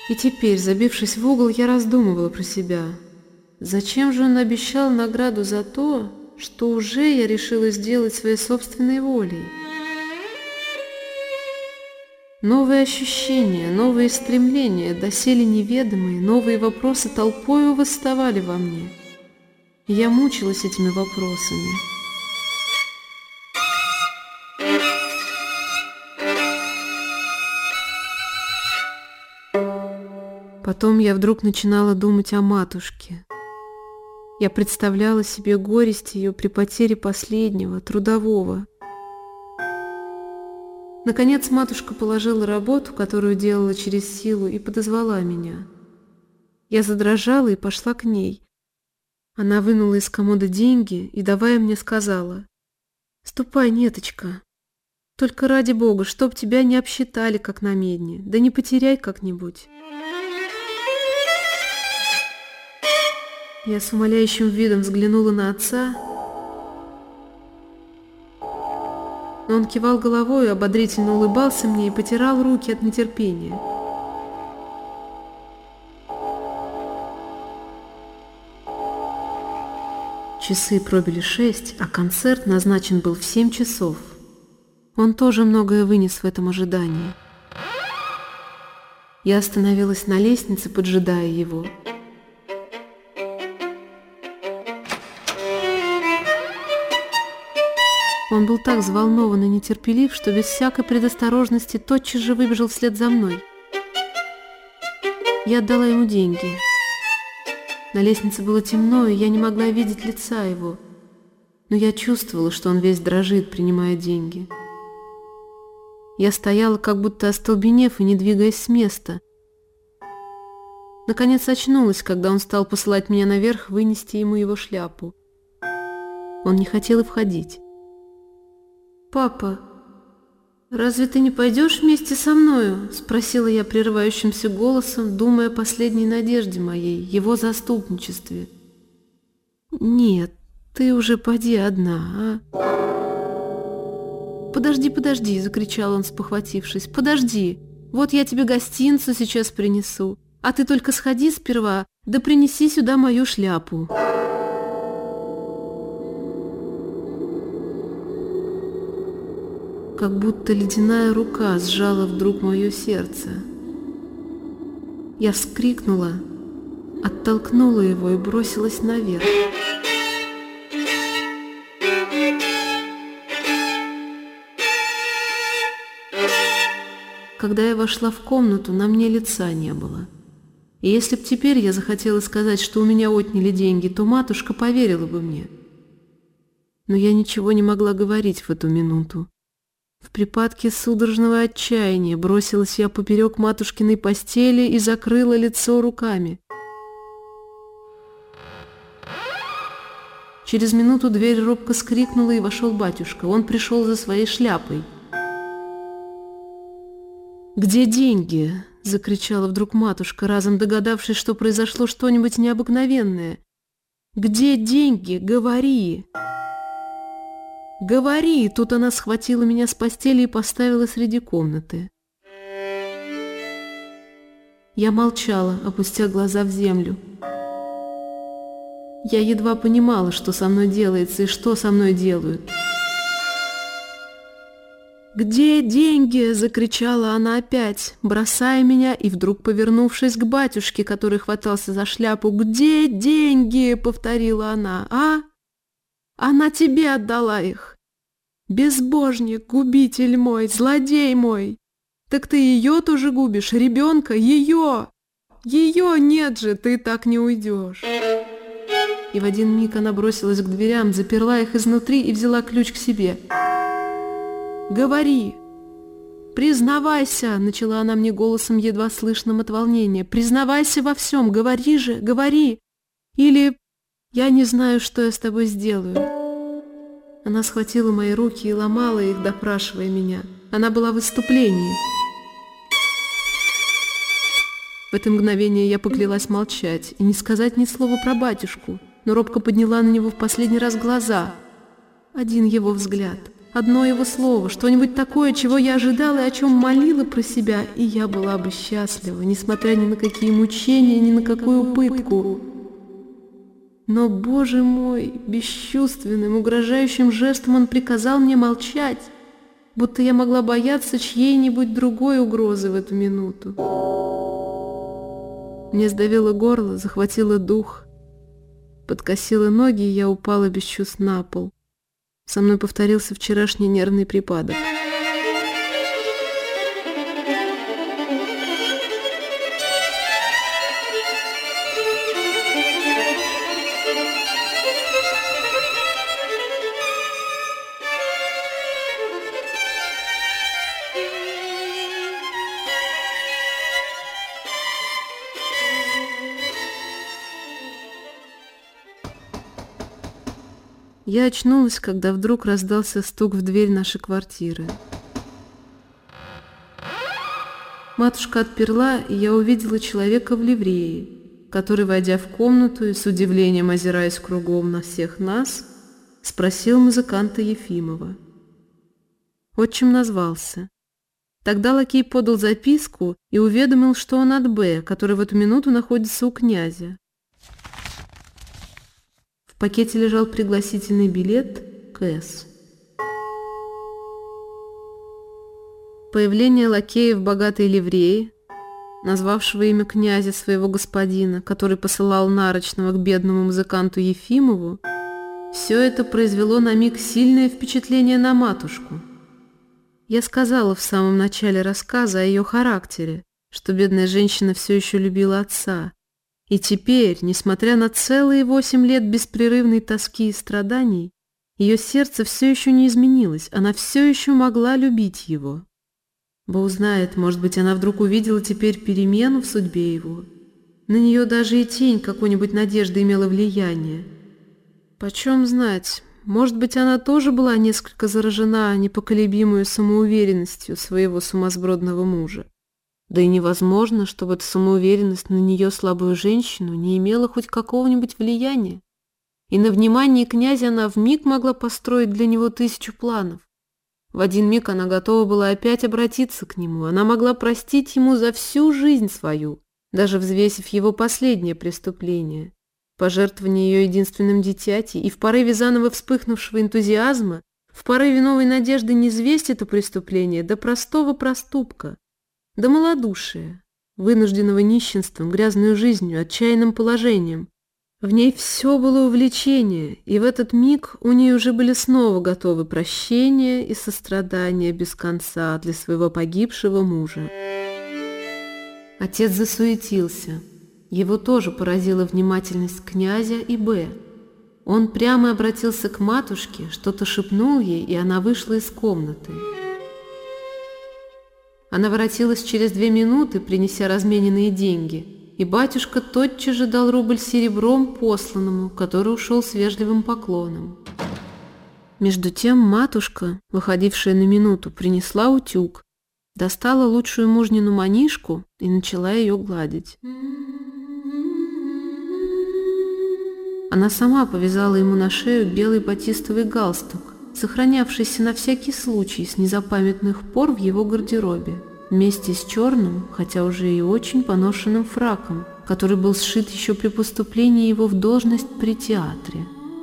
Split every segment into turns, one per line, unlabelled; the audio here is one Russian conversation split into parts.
И теперь, забившись в угол, я раздумывала про себя. Зачем же он обещал награду за то, что уже я решила сделать своей собственной волей? Новые ощущения, новые стремления, доселе неведомые, новые вопросы толпою восставали во мне. И я мучилась этими вопросами. Потом я вдруг начинала думать о матушке. Я представляла себе горесть ее при потере последнего, трудового. Наконец матушка положила работу, которую делала через силу, и подозвала меня. Я задрожала и пошла к ней. Она вынула из комода деньги и, давая мне, сказала: «Ступай, Неточка, только ради Бога, чтоб тебя не обсчитали, как на медне, да не потеряй как-нибудь». Я с умоляющим видом взглянула на отца, но он кивал головой, ободрительно улыбался мне и потирал руки от нетерпения. Часы пробили 6, а концерт назначен был в 7 часов. Он тоже многое вынес в этом ожидании. Я остановилась на лестнице, поджидая его. Он был так взволнован и нетерпелив, что без всякой предосторожности тотчас же выбежал вслед за мной. Я отдала ему деньги. На лестнице было темно, и я не могла видеть лица его, но я чувствовала, что он весь дрожит, принимая деньги. Я стояла, как будто остолбенев и не двигаясь с места. Наконец очнулась, когда он стал посылать меня наверх вынести ему его шляпу. Он не хотел и входить. «Папа, разве ты не пойдешь вместе со мною?» — спросила я прерывающимся голосом, думая о последней надежде моей, его заступничестве. «Нет, ты уже поди одна, а?» «Подожди, подожди!» — закричал он, спохватившись. «Подожди! Вот я тебе гостинцу сейчас принесу, а ты только сходи сперва, да принеси сюда мою шляпу». Как будто ледяная рука сжала вдруг мое сердце. Я вскрикнула, оттолкнула его и бросилась наверх. Когда я вошла в комнату, на мне лица не было. И если б теперь я захотела сказать, что у меня отняли деньги, то матушка поверила бы мне. Но я ничего не могла говорить в эту минуту. В припадке судорожного отчаяния бросилась я поперек матушкиной постели и закрыла лицо руками. Через минуту дверь робко скрикнула, и вошел батюшка. Он пришел за своей шляпой. «Где деньги?» — закричала вдруг матушка, разом догадавшись, что произошло что-нибудь необыкновенное. «Где деньги? Говори!» «Говори!» — тут она схватила меня с постели и поставила среди комнаты. Я молчала, опустя глаза в землю. Я едва понимала, что со мной делается и что со мной делают. «Где деньги?» — закричала она опять, бросая меня и вдруг повернувшись к батюшке, который хватался за шляпу. «Где деньги?» — повторила она. «А? Она тебе отдала их. Безбожник, губитель мой, злодей мой. Так ты ее тоже губишь, ребенка, ее! Ее нет же, ты так не уйдешь». И в один миг она бросилась к дверям, заперла их изнутри и взяла ключ к себе. «Говори! Признавайся!» — начала она мне голосом, едва слышным от волнения. «Признавайся во всем! Говори же, говори! Или я не знаю, что я с тобой сделаю». Она схватила мои руки и ломала их, допрашивая меня. Она была в выступлении. В это мгновение я поклялась молчать и не сказать ни слова про батюшку, но робко подняла на него в последний раз глаза. Один его взгляд, одно его слово, что-нибудь такое, чего я ожидала и о чем молила про себя, и я была бы счастлива, несмотря ни на какие мучения, ни на какую пытку. Но, Боже мой, бесчувственным, угрожающим жестом он приказал мне молчать, будто я могла бояться чьей-нибудь другой угрозы в эту минуту. Мне сдавило горло, захватило дух, подкосило ноги, и я упала без чувств на пол. Со мной повторился вчерашний нервный припадок. Я очнулась, когда вдруг раздался стук в дверь нашей квартиры. Матушка отперла, и я увидела человека в ливрее, который, войдя в комнату и с удивлением озираясь кругом на всех нас, спросил музыканта Ефимова. Отчим назвался. Тогда лакей подал записку и уведомил, что он от Б, который в эту минуту находится у князя. В пакете лежал пригласительный билет к С. Появление лакея в богатой ливрее, назвавшего имя князя своего господина, который посылал нарочного к бедному музыканту Ефимову, все это произвело на миг сильное впечатление на матушку. Я сказала в самом начале рассказа о ее характере, что бедная женщина все еще любила отца, и теперь, несмотря на целые 8 лет беспрерывной тоски и страданий, ее сердце все еще не изменилось, она все еще могла любить его. Бог знает, может быть, она вдруг увидела теперь перемену в судьбе его. На нее даже и тень какой-нибудь надежды имела влияние. Почем знать, может быть, она тоже была несколько заражена непоколебимой самоуверенностью своего сумасбродного мужа. Да и невозможно, чтобы эта самоуверенность на нее, слабую женщину, не имела хоть какого-нибудь влияния. И на внимание князя она вмиг могла построить для него 1000 планов. В один миг она готова была опять обратиться к нему, она могла простить ему за всю жизнь свою, даже взвесив его последнее преступление, пожертвование ее единственным дитяти, и в порыве заново вспыхнувшего энтузиазма, в порыве новой надежды не низвесть это преступление до простого проступка, до малодушия, вынужденного нищенством, грязной жизнью, отчаянным положением. В ней все было увлечение, и в этот миг у нее уже были снова готовы прощение и сострадание без конца для своего погибшего мужа. Отец засуетился. Его тоже поразила внимательность князя и Б. Он прямо обратился к матушке, что-то шепнул ей, и она вышла из комнаты. Она воротилась через 2 минуты, принеся размененные деньги, и батюшка тотчас же дал рубль серебром посланному, который ушел с вежливым поклоном. Между тем матушка, выходившая на минуту, принесла утюг, достала лучшую мужнину манишку и начала ее гладить. Она сама повязала ему на шею белый батистовый галстук, сохранявшийся на всякий случай с незапамятных пор в его гардеробе, вместе с черным, хотя уже и очень поношенным фраком, который был сшит еще при поступлении его в должность при театре.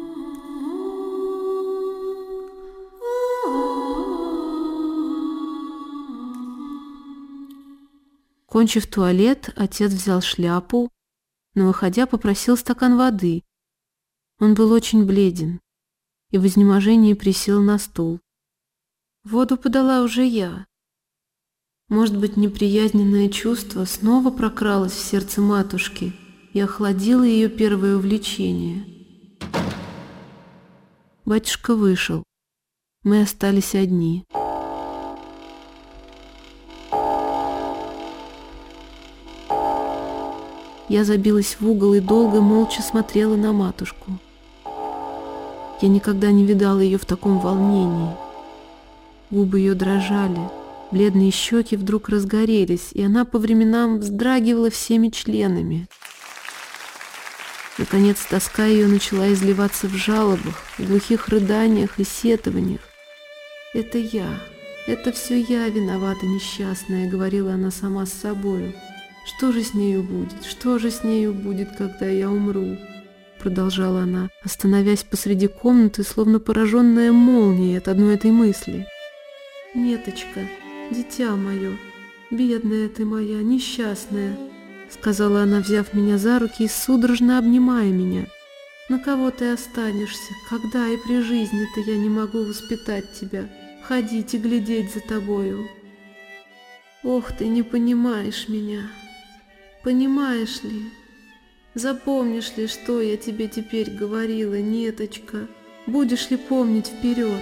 Кончив туалет, отец взял шляпу, но, выходя, попросил стакан воды. Он был очень бледен и в изнеможении присел на стул. Воду подала уже я. Может быть, неприязненное чувство снова прокралось в сердце матушки и охладило ее первое увлечение. Батюшка вышел. Мы остались одни. Я забилась в угол и долго молча смотрела на матушку. Я никогда не видала ее в таком волнении. Губы ее дрожали, бледные щеки вдруг разгорелись, и она по временам вздрагивала всеми членами. Наконец тоска ее начала изливаться в жалобах, в глухих рыданиях и сетованиях. Это я, это все я виновата несчастная», — говорила она сама с собою. «Что же с нею будет, что же с нею будет, когда я умру?» Продолжала она, остановясь посреди комнаты, словно пораженная молнией от одной этой мысли. «Неточка, дитя мое, бедная ты моя, несчастная», — сказала она, взяв меня за руки и судорожно обнимая меня. «На кого ты останешься, когда и при жизни-то я не могу воспитать тебя, ходить и глядеть за тобою? Ох, ты не понимаешь меня, понимаешь ли? Запомнишь ли, что я тебе теперь говорила, Неточка? Будешь ли помнить вперед?»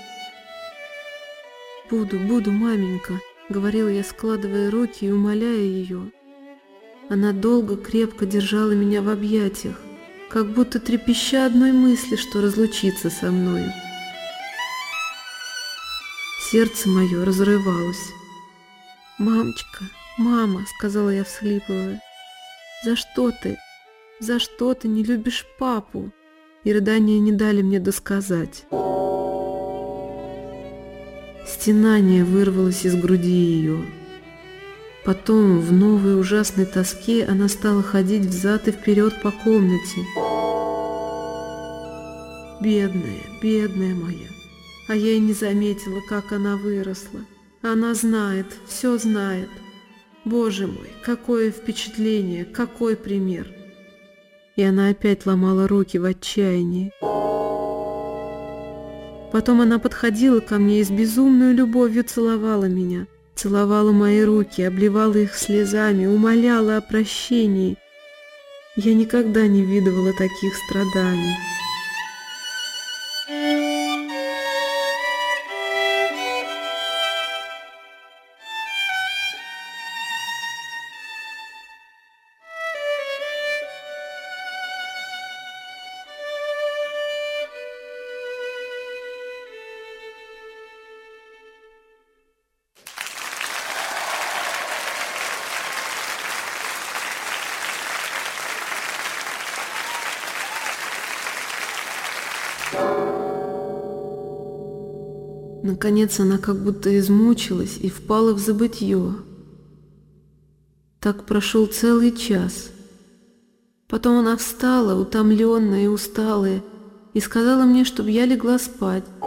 Буду, маменька», — говорила я, складывая руки и умоляя ее. Она долго, крепко держала меня в объятиях, как будто трепеща одной мысли, что разлучится со мною. Сердце мое разрывалось. «Мамочка, мама», — сказала я, всхлипывая, — за что ты не любишь папу?» И рыдания не дали мне досказать. Стенание вырвалось из груди ее. Потом, в новой ужасной тоске, она стала ходить взад и вперед по комнате. Бедная моя, а я и не заметила, как она выросла. Она знает, все знает. Боже мой, какое впечатление, какой пример!» И она опять ломала руки в отчаянии. Потом она подходила ко мне и с безумной любовью целовала меня, целовала мои руки, обливала их слезами, умоляла о прощении. Я никогда не видывала таких страданий. Наконец она как будто измучилась и впала в забытье. Так прошел целый час. Потом она встала, утомленная и усталая, и сказала мне, чтобы я легла спать.